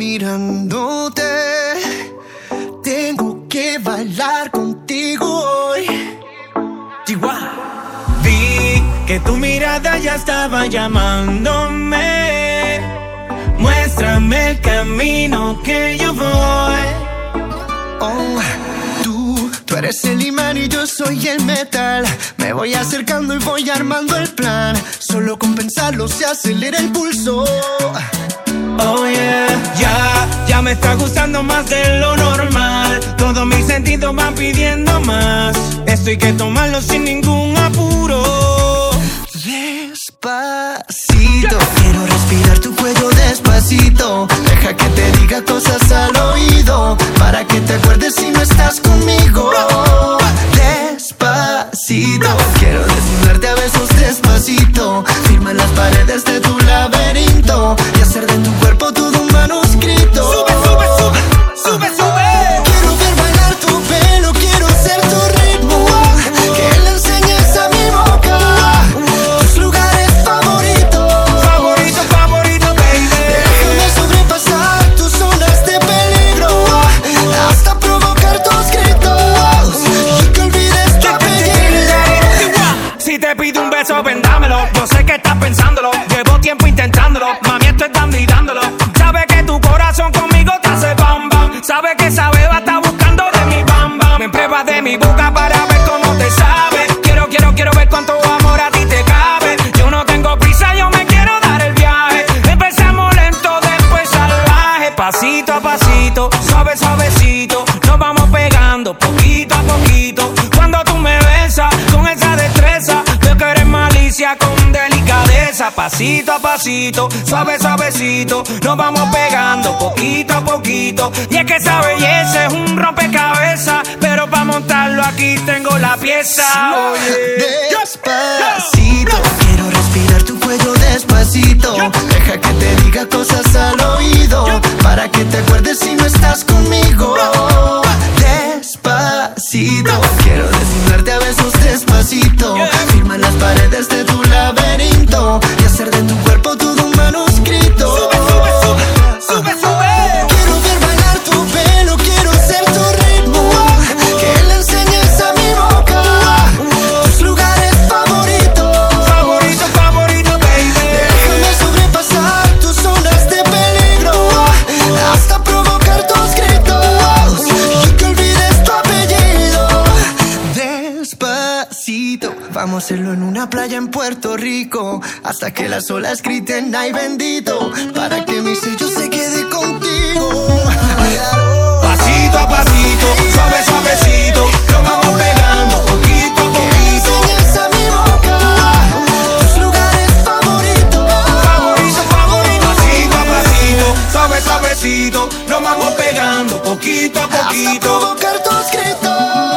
mirándote. Tengo que bailar contigo hoy. Chihuahua. Vi que tu mirada ya estaba llamándome. Muéstrame el camino que yo voy. Oh, tú eres el imán y yo soy el metal. Me voy acercando y voy armando el plan. Solo con pensarlo se acelera el pulso. Oh yeah, ya me está gustando más de lo normal. Todos mis sentidos van pidiendo más. Esto hay que tomarlo sin ningún apuro. Despacito, quiero respirar tu cuello despacito. Deja que te diga cosas al oído, para que te acuerdes si no estás conmigo. Despacito, quiero desnudarte a besos despacito. Firma las paredes de tu laberinto y hacer de tu cuerpo todo un manuscrito. Sube, sube, sube, sube, sube. Quiero ver bailar tu pelo, quiero ser tu ritmo. Que le enseñes a mi boca tus lugares favoritos. Favorito, favorito, baby. Déjame sobrepasar tus zonas de peligro, hasta provocar tus gritos y que olvides tu apellido. Si te pido un beso, ven dámelo. Yo sé que estás pensándolo, llevo tiempo intentándolo. Mami, esto es dando y dándolo. Sabe que tu corazón conmigo te hace bam bam. Sabe que esa beba está buscando de mi bam bam. Me pruebas de mi boca para ver cómo te sabe. Quiero ver cuánto amor a ti te cabe. Yo no tengo prisa, yo me quiero dar el viaje. Empezamos lento, después salvaje. Pasito a pasito, suave, suavecito. Nos vamos pegando poquito a poquito. Cuando tú me besas con esa destreza, veo que eres malicia con delicadeza. Pasito a pasito, suave, suavecito. Nos vamos pegando poquito a poquito. Y es que esa belleza es un rompecabezas, pero para montarlo aquí tengo la pieza. Despacito, quiero respirar tu cuello despacito. Deja que te diga cosas al oído, para que te acuerdes si no estás conmigo. Despacito, quiero desnudarte a besos despacito. Firma las paredes de tu laberinto y hacer de tu cuerpo todo un manuscrito. Sube, sube, sube, sube, sube. Quiero ver bailar tu pelo, quiero ser tu ritmo. Que le enseñes a mi boca tus lugares favoritos. Favorito, favorito, baby. Déjame sobrepasar tus zonas de peligro, hasta provocar tus gritos y que olvides tu apellido. Despacito, vamos a hacerlo en una playa en Puerto Rico, hasta que las olas griten ay bendito, para que mi sello se quede contigo. Pasito a pasito, suave, suavecito. Nos vamos pegando poquito a poquito. Enseñas a mi boca tus lugares favoritos. Favorito, favorito. Pasito a pasito, suave, suavecito. Nos vamos pegando poquito a Hasta poquito. provocar tus gritos